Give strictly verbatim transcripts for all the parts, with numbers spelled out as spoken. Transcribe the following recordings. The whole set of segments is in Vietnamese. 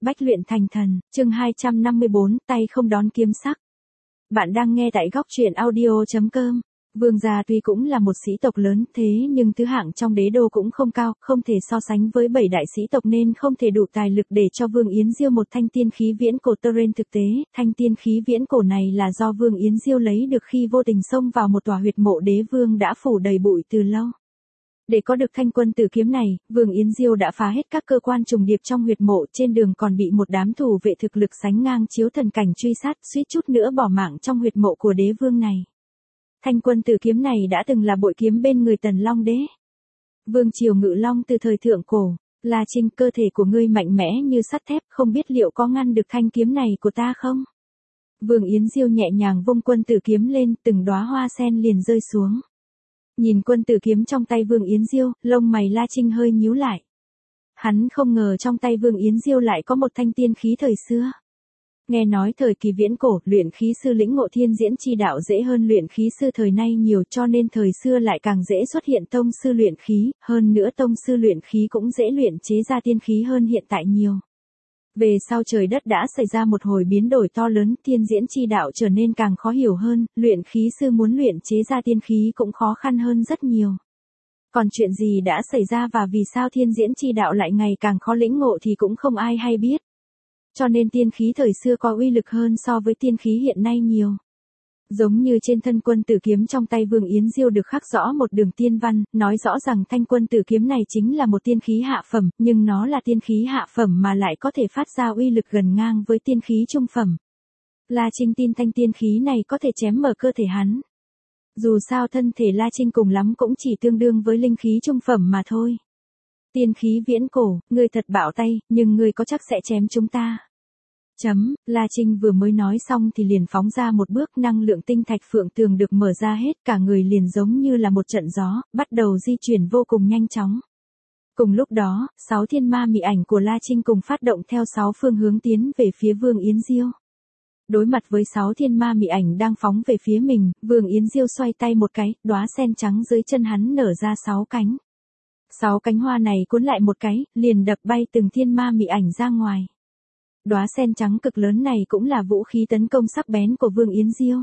Bách luyện thành thần, chương hai trăm năm mươi bốn, tay không đón kiếm sắc. Bạn đang nghe tại góc truyện audio chấm com. Vương gia tuy cũng là một sĩ tộc lớn, thế nhưng thứ hạng trong đế đô cũng không cao, không thể so sánh với bảy đại sĩ tộc nên không thể đủ tài lực để cho Vương Yến Diêu một thanh tiên khí viễn cổ tơ rên. Thực tế, thanh tiên khí viễn cổ này là do Vương Yến Diêu lấy được khi vô tình xông vào một tòa huyệt mộ đế vương đã phủ đầy bụi từ lâu. Để có được thanh quân tử kiếm này, Vương Yến Diêu đã phá hết các cơ quan trùng điệp trong huyệt mộ, trên đường còn bị một đám thủ vệ thực lực sánh ngang chiếu thần cảnh truy sát, suýt chút nữa bỏ mạng trong huyệt mộ của đế vương này. Thanh quân tử kiếm này đã từng là bội kiếm bên người Tần Long đế. Vương triều Ngự Long từ thời thượng cổ. La Trinh, cơ thể của ngươi mạnh mẽ như sắt thép, không biết liệu có ngăn được thanh kiếm này của ta không? Vương Yến Diêu nhẹ nhàng vung quân tử kiếm lên, từng đóa hoa sen liền rơi xuống. Nhìn quân tử kiếm trong tay Vương Yến Diêu, lông mày La Trinh hơi nhíu lại. Hắn không ngờ trong tay Vương Yến Diêu lại có một thanh tiên khí thời xưa. Nghe nói thời kỳ viễn cổ, luyện khí sư lĩnh ngộ thiên diễn chi đạo dễ hơn luyện khí sư thời nay nhiều, cho nên thời xưa lại càng dễ xuất hiện tông sư luyện khí, hơn nữa tông sư luyện khí cũng dễ luyện chế ra tiên khí hơn hiện tại nhiều. Về sau trời đất đã xảy ra một hồi biến đổi to lớn, thiên diễn chi đạo trở nên càng khó hiểu hơn, luyện khí sư muốn luyện chế ra tiên khí cũng khó khăn hơn rất nhiều. Còn chuyện gì đã xảy ra và vì sao thiên diễn chi đạo lại ngày càng khó lĩnh ngộ thì cũng không ai hay biết. Cho nên tiên khí thời xưa có uy lực hơn so với tiên khí hiện nay nhiều. Giống như trên thân quân tử kiếm trong tay Vương Yến Diêu được khắc rõ một đường tiên văn, nói rõ rằng thanh quân tử kiếm này chính là một tiên khí hạ phẩm, nhưng nó là tiên khí hạ phẩm mà lại có thể phát ra uy lực gần ngang với tiên khí trung phẩm. La Trinh tin thanh tiên khí này có thể chém mở cơ thể hắn. Dù sao thân thể La Trinh cùng lắm cũng chỉ tương đương với linh khí trung phẩm mà thôi. Tiên khí viễn cổ, ngươi thật bạo tay, nhưng ngươi có chắc sẽ chém chúng ta? Chấm, La Trinh vừa mới nói xong thì liền phóng ra một bước, năng lượng tinh thạch phượng tường được mở ra hết, cả người liền giống như là một trận gió, bắt đầu di chuyển vô cùng nhanh chóng. Cùng lúc đó, sáu thiên ma mị ảnh của La Trinh cùng phát động theo sáu phương hướng tiến về phía Vương Yến Diêu. Đối mặt với sáu thiên ma mị ảnh đang phóng về phía mình, Vương Yến Diêu xoay tay một cái, đóa sen trắng dưới chân hắn nở ra sáu cánh. Sáu cánh hoa này cuốn lại một cái, liền đập bay từng thiên ma mị ảnh ra ngoài. Đóa sen trắng cực lớn này cũng là vũ khí tấn công sắc bén của Vương Yến Diêu.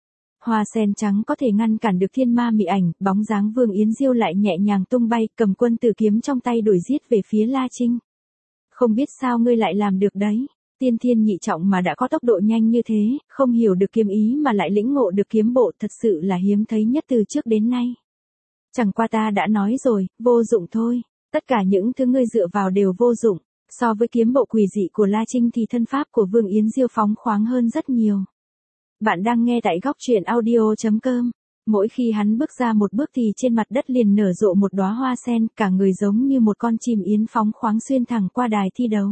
Hoa sen trắng có thể ngăn cản được thiên ma mị ảnh, bóng dáng Vương Yến Diêu lại nhẹ nhàng tung bay, cầm quân tử kiếm trong tay đuổi giết về phía La Trinh. Không biết sao ngươi lại làm được đấy, tiên thiên nhị trọng mà đã có tốc độ nhanh như thế, không hiểu được kiếm ý mà lại lĩnh ngộ được kiếm bộ, thật sự là hiếm thấy nhất từ trước đến nay. Chẳng qua ta đã nói rồi, vô dụng thôi, tất cả những thứ ngươi dựa vào đều vô dụng. So với kiếm bộ quỷ dị của La Trinh thì thân pháp của Vương Yến Diêu phóng khoáng hơn rất nhiều. Bạn đang nghe tại góc truyện audio chấm com. Mỗi khi hắn bước ra một bước thì trên mặt đất liền nở rộ một đóa hoa sen, cả người giống như một con chim yến phóng khoáng xuyên thẳng qua đài thi đấu.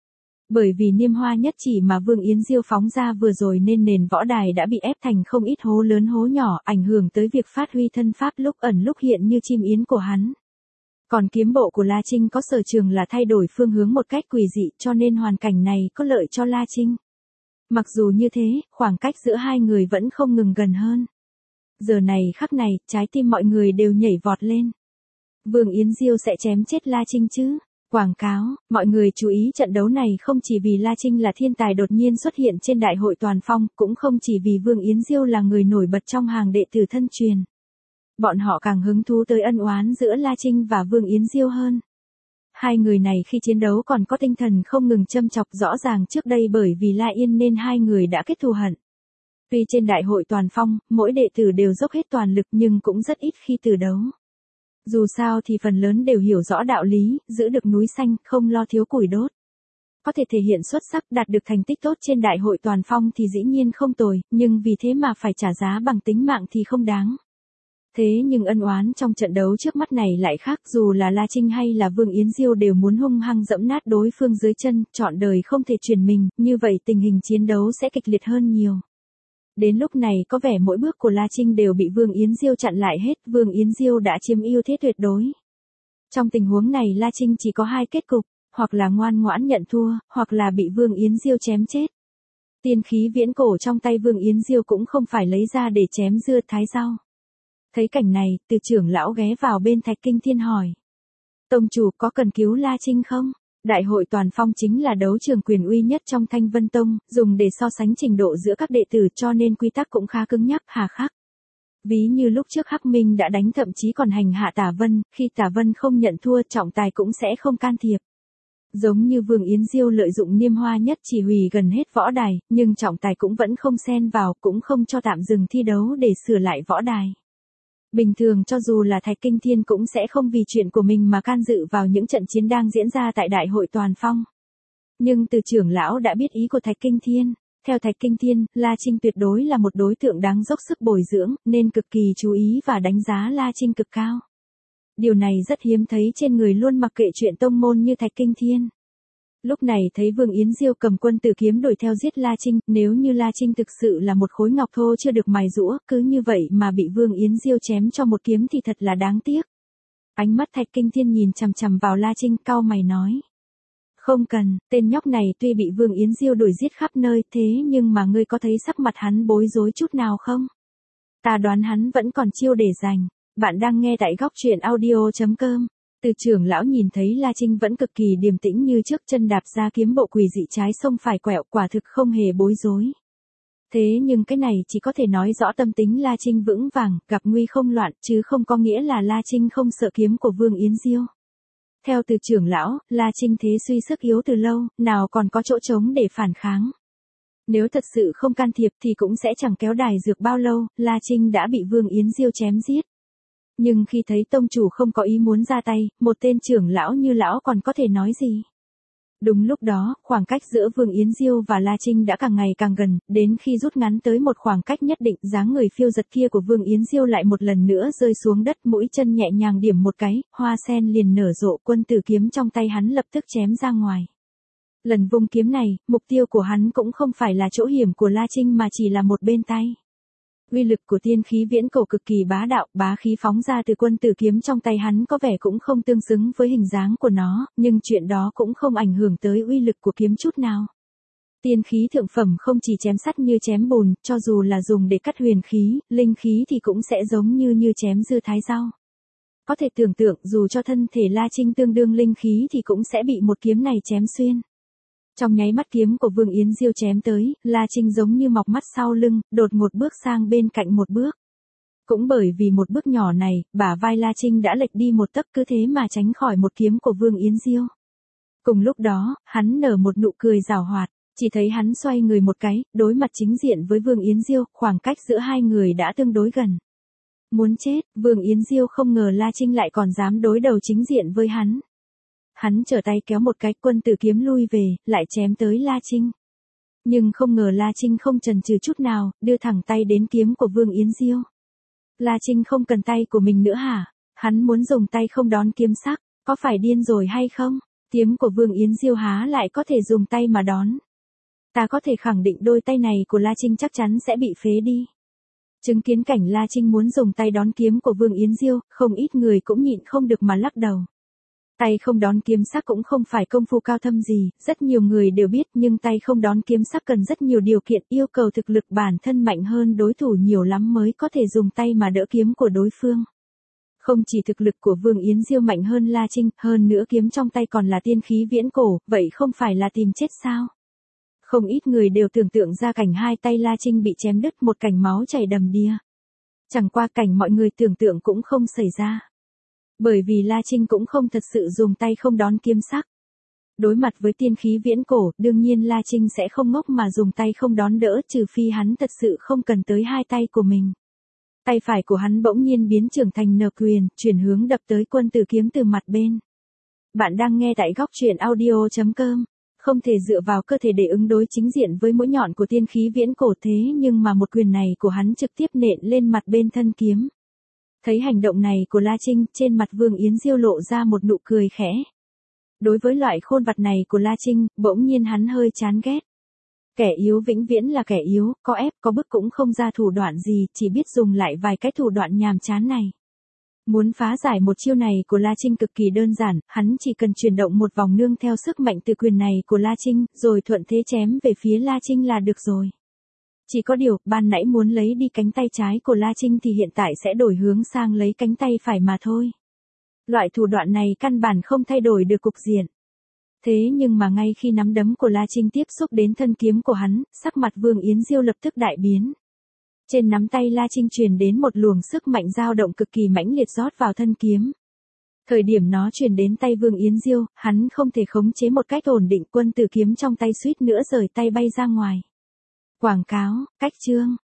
Bởi vì niêm hoa nhất chỉ mà Vương Yến Diêu phóng ra vừa rồi nên nền võ đài đã bị ép thành không ít hố lớn hố nhỏ, ảnh hưởng tới việc phát huy thân pháp lúc ẩn lúc hiện như chim yến của hắn. Còn kiếm bộ của La Trinh có sở trường là thay đổi phương hướng một cách quỷ dị, cho nên hoàn cảnh này có lợi cho La Trinh. Mặc dù như thế, khoảng cách giữa hai người vẫn không ngừng gần hơn. Giờ này khắc này, trái tim mọi người đều nhảy vọt lên. Vương Yến Diêu sẽ chém chết La Trinh chứ? Quảng cáo, mọi người chú ý trận đấu này không chỉ vì La Trinh là thiên tài đột nhiên xuất hiện trên đại hội toàn phong, cũng không chỉ vì Vương Yến Diêu là người nổi bật trong hàng đệ tử thân truyền. Bọn họ càng hứng thú tới ân oán giữa La Trinh và Vương Yến Diêu hơn. Hai người này khi chiến đấu còn có tinh thần không ngừng châm chọc, rõ ràng trước đây bởi vì La Yên nên hai người đã kết thù hận. Tuy trên đại hội toàn phong, mỗi đệ tử đều dốc hết toàn lực nhưng cũng rất ít khi từ đấu. Dù sao thì phần lớn đều hiểu rõ đạo lý, giữ được núi xanh, không lo thiếu củi đốt. Có thể thể hiện xuất sắc, đạt được thành tích tốt trên đại hội toàn phong thì dĩ nhiên không tồi, nhưng vì thế mà phải trả giá bằng tính mạng thì không đáng. Thế nhưng ân oán trong trận đấu trước mắt này lại khác, dù là La Trinh hay là Vương Yến Diêu đều muốn hung hăng dẫm nát đối phương dưới chân, trọn đời không thể chuyển mình, như vậy tình hình chiến đấu sẽ kịch liệt hơn nhiều. Đến lúc này có vẻ mỗi bước của La Trinh đều bị Vương Yến Diêu chặn lại hết, Vương Yến Diêu đã chiếm ưu thế tuyệt đối. Trong tình huống này La Trinh chỉ có hai kết cục, hoặc là ngoan ngoãn nhận thua, hoặc là bị Vương Yến Diêu chém chết. Tiên khí viễn cổ trong tay Vương Yến Diêu cũng không phải lấy ra để chém dưa thái rau. Thấy cảnh này, từ trưởng lão ghé vào bên Thạch Kinh Thiên hỏi. Tông chủ có cần cứu La Trinh không? Đại hội toàn phong chính là đấu trường quyền uy nhất trong Thanh Vân Tông, dùng để so sánh trình độ giữa các đệ tử cho nên quy tắc cũng khá cứng nhắc, hà khắc. Ví như lúc trước Hắc Minh đã đánh thậm chí còn hành hạ Tả Vân, khi Tả Vân không nhận thua trọng tài cũng sẽ không can thiệp. Giống như Vương Yến Diêu lợi dụng Niêm Hoa Nhất chỉ hủy gần hết võ đài, nhưng trọng tài cũng vẫn không xen vào, cũng không cho tạm dừng thi đấu để sửa lại võ đài. Bình thường cho dù là Thạch Kinh Thiên cũng sẽ không vì chuyện của mình mà can dự vào những trận chiến đang diễn ra tại Đại hội Toàn Phong. Nhưng từ trưởng lão đã biết ý của Thạch Kinh Thiên. Theo Thạch Kinh Thiên, La Trinh tuyệt đối là một đối tượng đáng dốc sức bồi dưỡng, nên cực kỳ chú ý và đánh giá La Trinh cực cao. Điều này rất hiếm thấy trên người luôn mặc kệ chuyện tông môn như Thạch Kinh Thiên. Lúc này thấy Vương Yến Diêu cầm quân tử kiếm đuổi theo giết La Trinh, nếu như La Trinh thực sự là một khối ngọc thô chưa được mài giũa, cứ như vậy mà bị Vương Yến Diêu chém cho một kiếm thì thật là đáng tiếc. Ánh mắt Thạch Kinh Thiên nhìn chằm chằm vào La Trinh, cau mày nói. Không cần, tên nhóc này tuy bị Vương Yến Diêu đuổi giết khắp nơi thế nhưng mà ngươi có thấy sắc mặt hắn bối rối chút nào không? Ta đoán hắn vẫn còn chiêu để giành. Bạn đang nghe tại góc truyện audio chấm com. Từ trưởng lão nhìn thấy La Trinh vẫn cực kỳ điềm tĩnh như trước, chân đạp ra kiếm bộ quỷ dị trái sông phải quẹo, quả thực không hề bối rối. Thế nhưng cái này chỉ có thể nói rõ tâm tính La Trinh vững vàng, gặp nguy không loạn, chứ không có nghĩa là La Trinh không sợ kiếm của Vương Yến Diêu. Theo từ trưởng lão, La Trinh thế suy sức yếu từ lâu, nào còn có chỗ trống để phản kháng. Nếu thật sự không can thiệp thì cũng sẽ chẳng kéo đài dược bao lâu, La Trinh đã bị Vương Yến Diêu chém giết. Nhưng khi thấy tông chủ không có ý muốn ra tay, một tên trưởng lão như lão còn có thể nói gì? Đúng lúc đó, khoảng cách giữa Vương Yến Diêu và La Trinh đã càng ngày càng gần, đến khi rút ngắn tới một khoảng cách nhất định, dáng người phiêu giật kia của Vương Yến Diêu lại một lần nữa rơi xuống đất, mũi chân nhẹ nhàng điểm một cái, hoa sen liền nở rộ, quân tử kiếm trong tay hắn lập tức chém ra ngoài. Lần vung kiếm này, mục tiêu của hắn cũng không phải là chỗ hiểm của La Trinh mà chỉ là một bên tay. Uy lực của tiên khí viễn cổ cực kỳ bá đạo, bá khí phóng ra từ quân tử kiếm trong tay hắn có vẻ cũng không tương xứng với hình dáng của nó, nhưng chuyện đó cũng không ảnh hưởng tới uy lực của kiếm chút nào. Tiên khí thượng phẩm không chỉ chém sắt như chém bùn, cho dù là dùng để cắt huyền khí, linh khí thì cũng sẽ giống như như chém dưa thái rau. Có thể tưởng tượng dù cho thân thể La Trinh tương đương linh khí thì cũng sẽ bị một kiếm này chém xuyên. Trong nháy mắt kiếm của Vương Yến Diêu chém tới, La Trinh giống như mọc mắt sau lưng, đột một bước sang bên cạnh một bước. Cũng bởi vì một bước nhỏ này, bả vai La Trinh đã lệch đi một tấc, cứ thế mà tránh khỏi một kiếm của Vương Yến Diêu. Cùng lúc đó, hắn nở một nụ cười giảo hoạt, chỉ thấy hắn xoay người một cái, đối mặt chính diện với Vương Yến Diêu, khoảng cách giữa hai người đã tương đối gần. Muốn chết, Vương Yến Diêu không ngờ La Trinh lại còn dám đối đầu chính diện với hắn. Hắn trở tay kéo một cái, quân tử kiếm lui về, lại chém tới La Trinh. Nhưng không ngờ La Trinh không chần chừ chút nào, đưa thẳng tay đến kiếm của Vương Yến Diêu. La Trinh không cần tay của mình nữa hả? Hắn muốn dùng tay không đón kiếm sắc, có phải điên rồi hay không? Kiếm của Vương Yến Diêu há lại có thể dùng tay mà đón. Ta có thể khẳng định đôi tay này của La Trinh chắc chắn sẽ bị phế đi. Chứng kiến cảnh La Trinh muốn dùng tay đón kiếm của Vương Yến Diêu, không ít người cũng nhịn không được mà lắc đầu. Tay không đón kiếm sắc cũng không phải công phu cao thâm gì, rất nhiều người đều biết, nhưng tay không đón kiếm sắc cần rất nhiều điều kiện, yêu cầu thực lực bản thân mạnh hơn đối thủ nhiều lắm mới có thể dùng tay mà đỡ kiếm của đối phương. Không chỉ thực lực của Vương Yến Diêu mạnh hơn La Trinh, hơn nữa kiếm trong tay còn là tiên khí viễn cổ, vậy không phải là tìm chết sao? Không ít người đều tưởng tượng ra cảnh hai tay La Trinh bị chém đứt, một cảnh máu chảy đầm đìa. Chẳng qua cảnh mọi người tưởng tượng cũng không xảy ra. Bởi vì La Trinh cũng không thật sự dùng tay không đón kiếm sắc. Đối mặt với tiên khí viễn cổ, đương nhiên La Trinh sẽ không ngốc mà dùng tay không đón đỡ, trừ phi hắn thật sự không cần tới hai tay của mình. Tay phải của hắn bỗng nhiên biến trưởng thành nờ quyền, chuyển hướng đập tới quân tử kiếm từ mặt bên. Bạn đang nghe tại góc truyện audio chấm com. Không thể dựa vào cơ thể để ứng đối chính diện với mũi nhọn của tiên khí viễn cổ, thế nhưng mà một quyền này của hắn trực tiếp nện lên mặt bên thân kiếm. Thấy hành động này của La Trinh, trên mặt Vương Yến Diêu lộ ra một nụ cười khẽ. Đối với loại khôn vặt này của La Trinh, bỗng nhiên hắn hơi chán ghét. Kẻ yếu vĩnh viễn là kẻ yếu, có ép có bức cũng không ra thủ đoạn gì, chỉ biết dùng lại vài cái thủ đoạn nhàm chán này. Muốn phá giải một chiêu này của La Trinh cực kỳ đơn giản, hắn chỉ cần chuyển động một vòng nương theo sức mạnh từ quyền này của La Trinh, rồi thuận thế chém về phía La Trinh là được rồi. Chỉ có điều, ban nãy muốn lấy đi cánh tay trái của La Trinh thì hiện tại sẽ đổi hướng sang lấy cánh tay phải mà thôi. Loại thủ đoạn này căn bản không thay đổi được cục diện. Thế nhưng mà ngay khi nắm đấm của La Trinh tiếp xúc đến thân kiếm của hắn, sắc mặt Vương Yến Diêu lập tức đại biến. Trên nắm tay La Trinh truyền đến một luồng sức mạnh dao động cực kỳ mãnh liệt rót vào thân kiếm. Thời điểm nó truyền đến tay Vương Yến Diêu, hắn không thể khống chế một cách ổn định, quân tử kiếm trong tay suýt nữa rời tay bay ra ngoài. Quảng cáo, cách chương.